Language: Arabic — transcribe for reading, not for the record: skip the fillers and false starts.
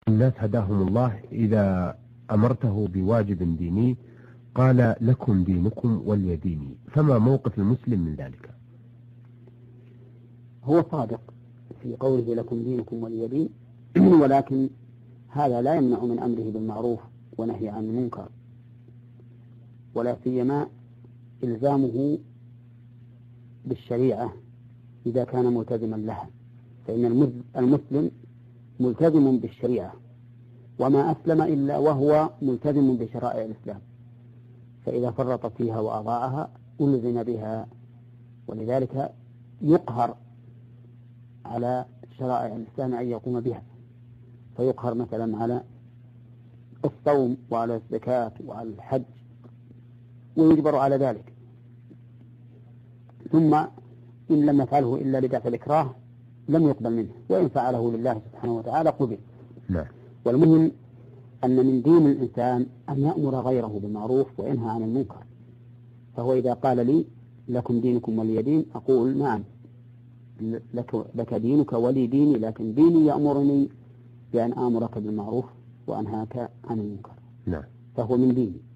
الناس هداهم الله إذا أمرته بواجب ديني قال لكم دينكم ولي ديني، فما موقف المسلم من ذلك؟ هو صادق في قوله لكم دينكم ولي دين، ولكن هذا لا يمنع من أمره بالمعروف ونهي عن المنكر، ولا سيما إلزامه بالشريعة إذا كان ملتزما لها، فإن المسلم ملتزم بالشريعة، وما أسلم إلا وهو ملتزم بشرائع الإسلام، فإذا فرط فيها وأضاعها ألزم بها، ولذلك يقهر على شرائع الإسلام أن يقوم بها، فيقهر مثلا على الصوم وعلى الزكاة وعلى الحج ويجبر على ذلك، ثم إن لم يفعله إلا لدافع الإكراه لم يقبل منه، وإن فعله لله سبحانه وتعالى قبل. والمهم أن من دين الإنسان أن يأمر غيره بالمعروف وينهى عن المنكر، فهو إذا قال لي لكم دينكم ولي دين أقول نعم لك دينك ولي ديني، لكن ديني يأمرني بأن آمرك بالمعروف وأنهاك عن المنكر، فهو من ديني.